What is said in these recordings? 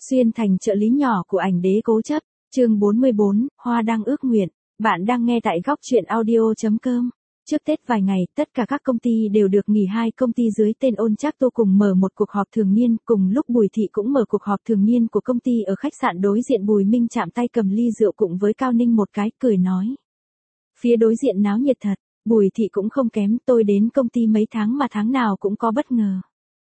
Xuyên thành trợ lý nhỏ của ảnh đế cố chấp, chương 44, Hoa đang ước nguyện. Bạn đang nghe tại góc truyện audio.com. Trước Tết vài ngày, tất cả các công ty đều được nghỉ. Hai công ty dưới tên Ôn Trác Tô cùng mở một cuộc họp thường niên, cùng lúc Bùi Thị cũng mở cuộc họp thường niên của công ty ở khách sạn đối diện. Bùi Minh chạm tay cầm ly rượu cùng với Cao Ninh một cái, cười nói. Phía đối diện náo nhiệt thật, Bùi Thị cũng không kém, tôi đến công ty mấy tháng mà tháng nào cũng có bất ngờ.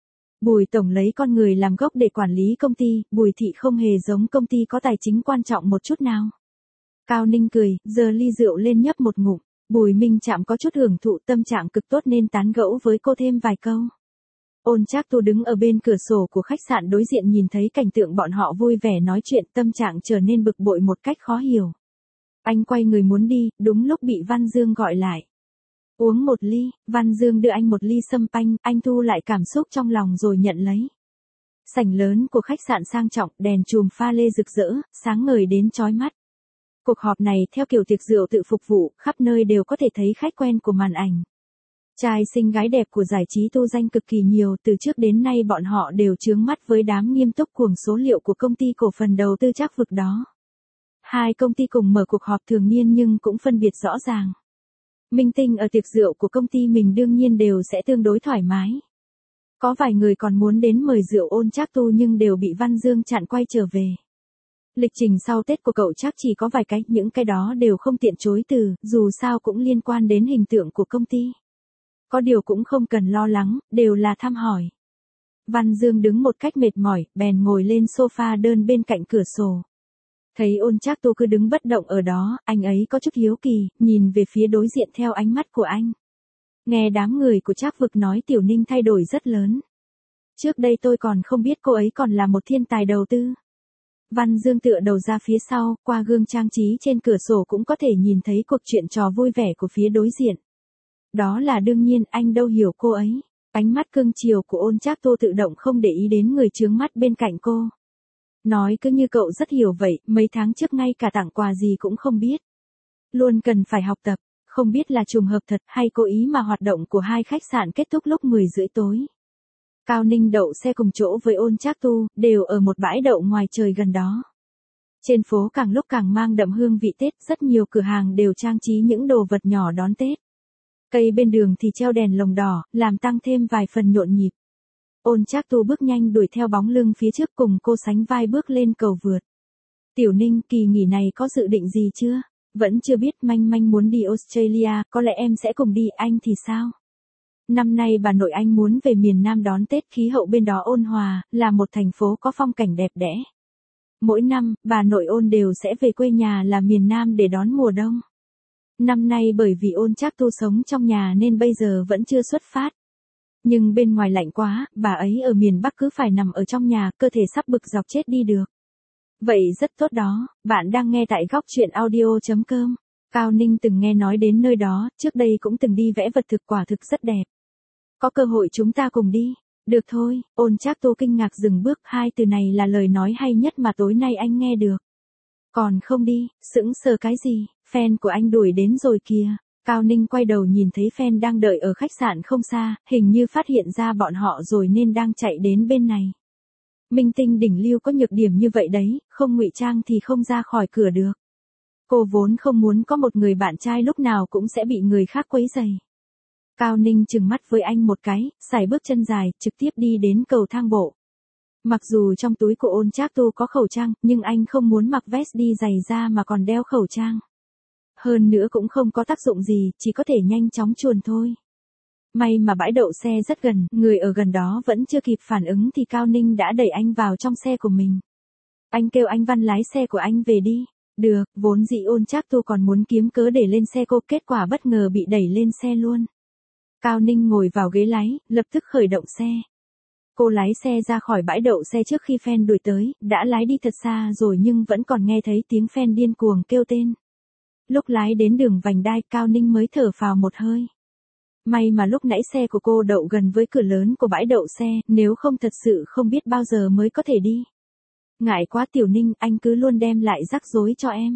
Bùi Tổng lấy con người làm gốc để quản lý công ty, Bùi Thị không hề giống công ty có tài chính quan trọng một chút nào. Cao Ninh cười, giơ ly rượu lên nhấp một ngụm. Bùi Minh chạm có chút hưởng thụ, tâm trạng cực tốt nên tán gẫu với cô thêm vài câu. Ôn Trác Tô đứng ở bên cửa sổ của khách sạn đối diện nhìn thấy cảnh tượng bọn họ vui vẻ nói chuyện, tâm trạng trở nên bực bội một cách khó hiểu. Anh quay người muốn đi, đúng lúc bị Văn Dương gọi lại. Uống một ly, Văn Dương đưa anh một ly sâm panh, anh thu lại cảm xúc trong lòng rồi nhận lấy. Sảnh lớn của khách sạn sang trọng, đèn chùm pha lê rực rỡ, sáng ngời đến chói mắt. Cuộc họp này theo kiểu tiệc rượu tự phục vụ, khắp nơi đều có thể thấy khách quen của màn ảnh. Trai xinh gái đẹp của giải trí tu danh cực kỳ nhiều, từ trước đến nay bọn họ đều chướng mắt với đám nghiêm túc cuồng số liệu của công ty cổ phần đầu tư Trác Vực đó. Hai công ty cùng mở cuộc họp thường niên nhưng cũng phân biệt rõ ràng. Minh tinh ở tiệc rượu của công ty mình đương nhiên đều sẽ tương đối thoải mái. Có vài người còn muốn đến mời rượu Ôn Trác Tô nhưng đều bị Văn Dương chặn quay trở về. Lịch trình sau Tết của cậu chắc chỉ có vài cái, những cái đó đều không tiện chối từ, dù sao cũng liên quan đến hình tượng của công ty. Có điều cũng không cần lo lắng, đều là thăm hỏi. Văn Dương đứng một cách mệt mỏi, bèn ngồi lên sofa đơn bên cạnh cửa sổ. Thấy Ôn Trác Tô cứ đứng bất động ở đó, anh ấy có chút hiếu kỳ, nhìn về phía đối diện theo ánh mắt của anh. Nghe đám người của Trác Vực nói Tiểu Ninh thay đổi rất lớn. Trước đây tôi còn không biết cô ấy còn là một thiên tài đầu tư. Văn Dương tựa đầu ra phía sau, qua gương trang trí trên cửa sổ cũng có thể nhìn thấy cuộc chuyện trò vui vẻ của phía đối diện. Đó là đương nhiên, anh đâu hiểu cô ấy. Ánh mắt cưng chiều của Ôn Trác Tô tự động không để ý đến người chướng mắt bên cạnh cô. Nói cứ như cậu rất hiểu vậy, mấy tháng trước ngay cả tặng quà gì cũng không biết. Luôn cần phải học tập, không biết là trùng hợp thật hay cố ý mà hoạt động của hai khách sạn kết thúc lúc 10 rưỡi tối. Cao Ninh đậu xe cùng chỗ với Ôn Trác Tô, đều ở một bãi đậu ngoài trời gần đó. Trên phố càng lúc càng mang đậm hương vị Tết, rất nhiều cửa hàng đều trang trí những đồ vật nhỏ đón Tết. Cây bên đường thì treo đèn lồng đỏ, làm tăng thêm vài phần nhộn nhịp. Ôn Trác Tô bước nhanh đuổi theo bóng lưng phía trước cùng cô sánh vai bước lên cầu vượt. Tiểu Ninh, kỳ nghỉ này có dự định gì chưa? Vẫn chưa biết, manh manh muốn đi Australia, có lẽ em sẽ cùng đi, anh thì sao? Năm nay bà nội anh muốn về miền Nam đón Tết, khí hậu bên đó ôn hòa, là một thành phố có phong cảnh đẹp đẽ. Mỗi năm, bà nội Ôn đều sẽ về quê nhà là miền Nam để đón mùa đông. Năm nay bởi vì Ôn Trác Tô sống trong nhà nên bây giờ vẫn chưa xuất phát. Nhưng bên ngoài lạnh quá, bà ấy ở miền Bắc cứ phải nằm ở trong nhà, cơ thể sắp bực dọc chết đi được. Vậy rất tốt đó, bạn đang nghe tại góc truyện audio.com. Cao Ninh từng nghe nói đến nơi đó, trước đây cũng từng đi vẽ vật thực, quả thực rất đẹp. Có cơ hội chúng ta cùng đi. Được thôi, Ôn Trác Tô kinh ngạc dừng bước, hai từ này là lời nói hay nhất mà tối nay anh nghe được. Còn không đi, sững sờ cái gì, fan của anh đuổi đến rồi kìa. Cao Ninh quay đầu nhìn thấy fan đang đợi ở khách sạn không xa, hình như phát hiện ra bọn họ rồi nên đang chạy đến bên này. Minh tinh đỉnh lưu có nhược điểm như vậy đấy, không ngụy trang thì không ra khỏi cửa được. Cô vốn không muốn có một người bạn trai lúc nào cũng sẽ bị người khác quấy rầy. Cao Ninh trừng mắt với anh một cái, sải bước chân dài, trực tiếp đi đến cầu thang bộ. Mặc dù trong túi của Ôn Trác Tô có khẩu trang, nhưng anh không muốn mặc vest đi giày da mà còn đeo khẩu trang. Hơn nữa cũng không có tác dụng gì, chỉ có thể nhanh chóng chuồn thôi. May mà bãi đậu xe rất gần, người ở gần đó vẫn chưa kịp phản ứng thì Cao Ninh đã đẩy anh vào trong xe của mình. Anh kêu anh Văn lái xe của anh về đi. Được, vốn dĩ Ôn Trác Tô còn muốn kiếm cớ để lên xe cô, kết quả bất ngờ bị đẩy lên xe luôn. Cao Ninh ngồi vào ghế lái, lập tức khởi động xe. Cô lái xe ra khỏi bãi đậu xe trước khi fan đuổi tới, đã lái đi thật xa rồi nhưng vẫn còn nghe thấy tiếng fan điên cuồng kêu tên. Lúc lái đến đường vành đai, Cao Ninh mới thở phào một hơi. May mà lúc nãy xe của cô đậu gần với cửa lớn của bãi đậu xe, nếu không thật sự không biết bao giờ mới có thể đi. Ngại quá Tiểu Ninh, anh cứ luôn đem lại rắc rối cho em.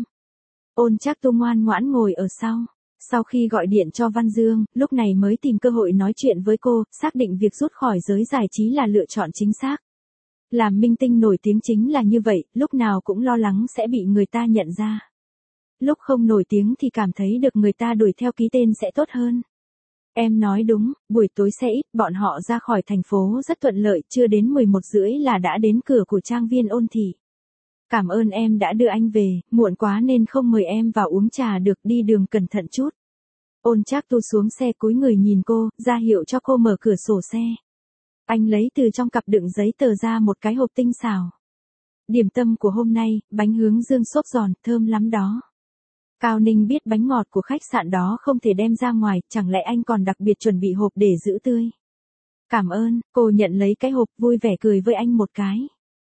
Ôn Trác Tô ngoan ngoãn ngồi ở sau. Sau khi gọi điện cho Văn Dương, lúc này mới tìm cơ hội nói chuyện với cô, xác định việc rút khỏi giới giải trí là lựa chọn chính xác. Làm minh tinh nổi tiếng chính là như vậy, lúc nào cũng lo lắng sẽ bị người ta nhận ra. Lúc không nổi tiếng thì cảm thấy được người ta đuổi theo ký tên sẽ tốt hơn. Em nói đúng, buổi tối xe ít, bọn họ ra khỏi thành phố rất thuận lợi, chưa đến 11 rưỡi là đã đến cửa của trang viên Ôn Thị. Cảm ơn em đã đưa anh về, muộn quá nên không mời em vào uống trà được, đi đường cẩn thận chút. Ôn Trác Tu xuống xe cúi người nhìn cô, ra hiệu cho cô mở cửa sổ xe. Anh lấy từ trong cặp đựng giấy tờ ra một cái hộp tinh xảo. Điểm tâm của hôm nay, bánh hướng dương xốp giòn, thơm lắm đó. Cao Ninh biết bánh ngọt của khách sạn đó không thể đem ra ngoài, chẳng lẽ anh còn đặc biệt chuẩn bị hộp để giữ tươi. Cảm ơn, cô nhận lấy cái hộp vui vẻ cười với anh một cái.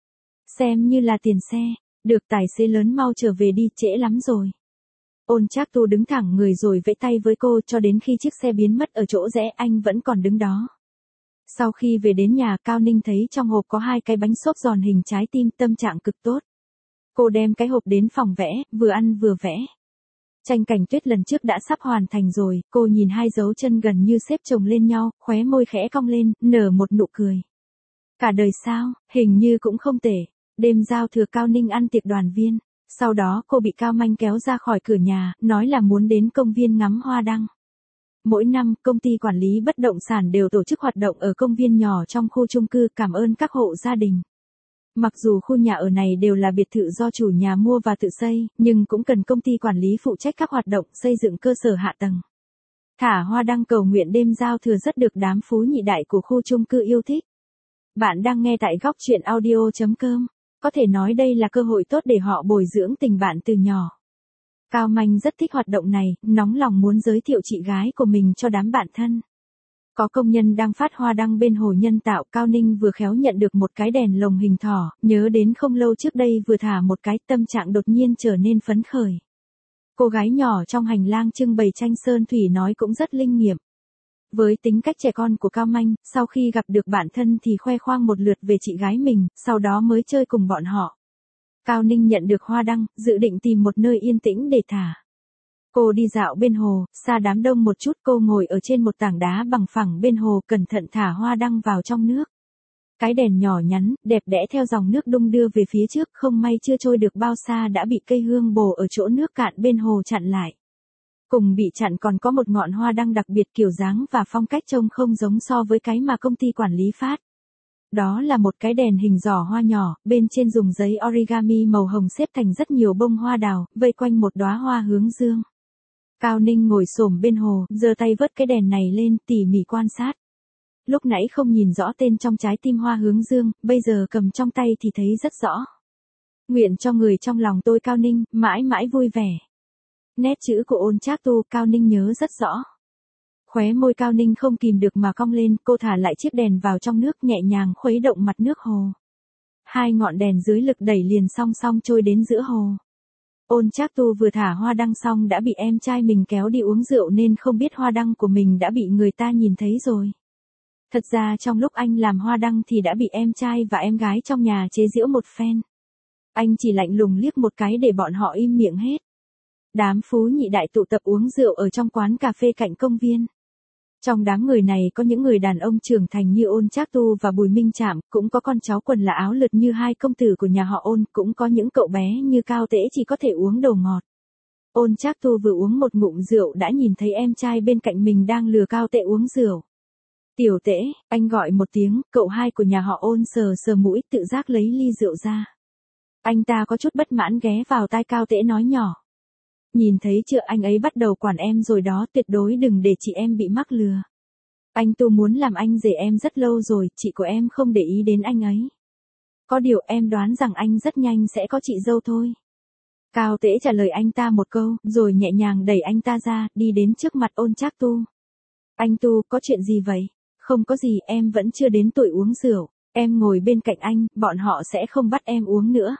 Xem như là tiền xe, được tài xế lớn mau trở về đi, trễ lắm rồi. Ôn Trác Tu đứng thẳng người rồi vẫy tay với cô cho đến khi chiếc xe biến mất ở chỗ rẽ anh vẫn còn đứng đó. Sau khi về đến nhà Cao Ninh thấy trong hộp có 2 cái bánh xốp giòn hình trái tim, tâm trạng cực tốt. Cô đem cái hộp đến phòng vẽ, vừa ăn vừa vẽ. Tranh cảnh tuyết lần trước đã sắp hoàn thành rồi, cô nhìn 2 dấu chân gần như xếp chồng lên nhau, khóe môi khẽ cong lên, nở một nụ cười. Cả đời sao, hình như cũng không tệ. Đêm giao thừa Cao Ninh ăn tiệc đoàn viên. Sau đó cô bị Cao Manh kéo ra khỏi cửa nhà, nói là muốn đến công viên ngắm hoa đăng. Mỗi năm, công ty quản lý bất động sản đều tổ chức hoạt động ở công viên nhỏ trong khu chung cư, cảm ơn các hộ gia đình. Mặc dù khu nhà ở này đều là biệt thự do chủ nhà mua và tự xây, nhưng cũng cần công ty quản lý phụ trách các hoạt động xây dựng cơ sở hạ tầng. Thả hoa đăng cầu nguyện đêm giao thừa rất được đám phú nhị đại của khu chung cư yêu thích. Bạn đang nghe tại góc truyện audio.com. Có thể nói đây là cơ hội tốt để họ bồi dưỡng tình bạn từ nhỏ. Cao Manh rất thích hoạt động này, nóng lòng muốn giới thiệu chị gái của mình cho đám bạn thân. Có công nhân đang phát hoa đăng bên hồ nhân tạo, Cao Ninh vừa khéo nhận được một cái đèn lồng hình thỏ, nhớ đến không lâu trước đây vừa thả một cái, tâm trạng đột nhiên trở nên phấn khởi. Cô gái nhỏ trong hành lang trưng bày tranh sơn thủy nói cũng rất linh nghiệm. Với tính cách trẻ con của Cao Manh, sau khi gặp được bạn thân thì khoe khoang một lượt về chị gái mình, sau đó mới chơi cùng bọn họ. Cao Ninh nhận được hoa đăng, dự định tìm một nơi yên tĩnh để thả. Cô đi dạo bên hồ, xa đám đông một chút, cô ngồi ở trên một tảng đá bằng phẳng bên hồ, cẩn thận thả hoa đăng vào trong nước. Cái đèn nhỏ nhắn, đẹp đẽ theo dòng nước đung đưa về phía trước, không may chưa trôi được bao xa đã bị cây hương bồ ở chỗ nước cạn bên hồ chặn lại. Cùng bị chặn còn có một ngọn hoa đăng đặc biệt, kiểu dáng và phong cách trông không giống so với cái mà công ty quản lý phát. Đó là một cái đèn hình giỏ hoa nhỏ, bên trên dùng giấy origami màu hồng xếp thành rất nhiều bông hoa đào, vây quanh một đóa hoa hướng dương. Cao Ninh ngồi xổm bên hồ, giơ tay vớt cái đèn này lên, tỉ mỉ quan sát. Lúc nãy không nhìn rõ tên trong trái tim hoa hướng dương, bây giờ cầm trong tay thì thấy rất rõ. Nguyện cho người trong lòng tôi Cao Ninh, mãi mãi vui vẻ. Nét chữ của Ôn Trác Tu, Cao Ninh nhớ rất rõ. Khóe môi Cao Ninh không kìm được mà cong lên, cô thả lại chiếc đèn vào trong nước, nhẹ nhàng khuấy động mặt nước hồ. 2 ngọn đèn dưới lực đẩy liền song song trôi đến giữa hồ. Ôn Trác Tu vừa thả hoa đăng xong đã bị em trai mình kéo đi uống rượu nên không biết hoa đăng của mình đã bị người ta nhìn thấy rồi. Thật ra trong lúc anh làm hoa đăng thì đã bị em trai và em gái trong nhà chế giễu một phen. Anh chỉ lạnh lùng liếc một cái để bọn họ im miệng hết. Đám phú nhị đại tụ tập uống rượu ở trong quán cà phê cạnh công viên. Trong đám người này có những người đàn ông trưởng thành như Ôn Trác Tu và Bùi Minh Trạm, cũng có con cháu quần là áo lượt như 2 công tử của nhà họ Ôn, cũng có những cậu bé như Cao Tễ chỉ có thể uống đồ ngọt. Ôn Trác Tu vừa uống một ngụm rượu đã nhìn thấy em trai bên cạnh mình đang lừa Cao Tễ uống rượu. Tiểu Tễ, anh gọi một tiếng, cậu hai của nhà họ Ôn sờ sờ mũi tự giác lấy ly rượu ra. Anh ta có chút bất mãn ghé vào tai Cao Tễ nói nhỏ. Nhìn thấy chưa, anh ấy bắt đầu quản em rồi đó, tuyệt đối đừng để chị em bị mắc lừa. Anh Tu muốn làm anh rể em rất lâu rồi, chị của em không để ý đến anh ấy. Có điều em đoán rằng anh rất nhanh sẽ có chị dâu thôi. Cao Tễ trả lời anh ta một câu, rồi nhẹ nhàng đẩy anh ta ra, đi đến trước mặt Ôn Trác Tu. Anh Tu, có chuyện gì vậy? Không có gì, em vẫn chưa đến tuổi uống rượu. Em ngồi bên cạnh anh, bọn họ sẽ không bắt em uống nữa.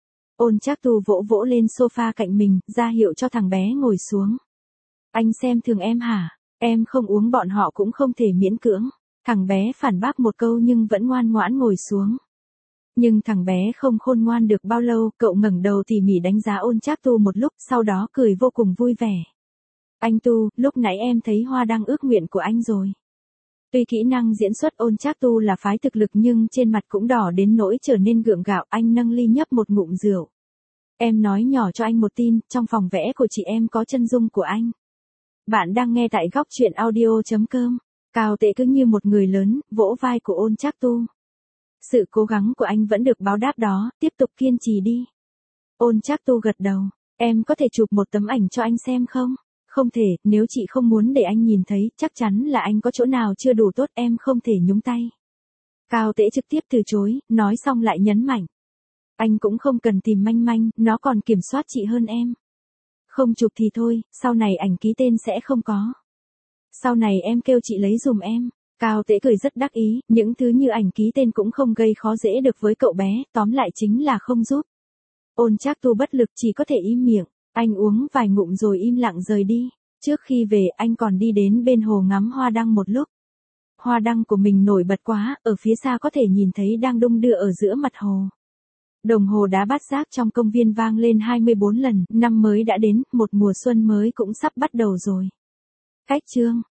Ôn Trác Tu vỗ vỗ lên sofa cạnh mình, ra hiệu cho thằng bé ngồi xuống. Anh xem thường em hả? Em không uống bọn họ cũng không thể miễn cưỡng. Thằng bé phản bác một câu nhưng vẫn ngoan ngoãn ngồi xuống. Nhưng thằng bé không khôn ngoan được bao lâu, cậu ngẩng đầu tỉ mỉ đánh giá Ôn Trác Tu một lúc, sau đó cười vô cùng vui vẻ. Anh Tu, lúc nãy em thấy hoa đăng ước nguyện của anh rồi. Tuy kỹ năng diễn xuất Ôn Trác Tu là phái thực lực nhưng trên mặt cũng đỏ đến nỗi trở nên gượng gạo, anh nâng ly nhấp một ngụm rượu. Em nói nhỏ cho anh một tin, trong phòng vẽ của chị em có chân dung của anh. Bạn đang nghe tại góc truyện audio.com. Cao Tệ cứ như một người lớn, vỗ vai của Ôn Trác Tu. Sự cố gắng của anh vẫn được báo đáp đó, tiếp tục kiên trì đi. Ôn Trác Tu gật đầu. Em có thể chụp một tấm ảnh cho anh xem không? Không thể, nếu chị không muốn để anh nhìn thấy, chắc chắn là anh có chỗ nào chưa đủ tốt, em không thể nhúng tay. Cao Tễ trực tiếp từ chối, nói xong lại nhấn mạnh. Anh cũng không cần tìm manh manh, nó còn kiểm soát chị hơn em. Không chụp thì thôi, sau này ảnh ký tên sẽ không có. Sau này em kêu chị lấy dùm em. Cao Tễ cười rất đắc ý, những thứ như ảnh ký tên cũng không gây khó dễ được với cậu bé, tóm lại chính là không giúp. Ôn Trác Tu bất lực chỉ có thể im miệng, anh uống vài ngụm rồi im lặng rời đi. Trước khi về anh còn đi đến bên hồ ngắm hoa đăng một lúc. Hoa đăng của mình nổi bật quá, ở phía xa có thể nhìn thấy đang đung đưa ở giữa mặt hồ. Đồng hồ đá bát giác trong công viên vang lên 24 lần, năm mới đã đến, một mùa xuân mới cũng sắp bắt đầu rồi. Cách chương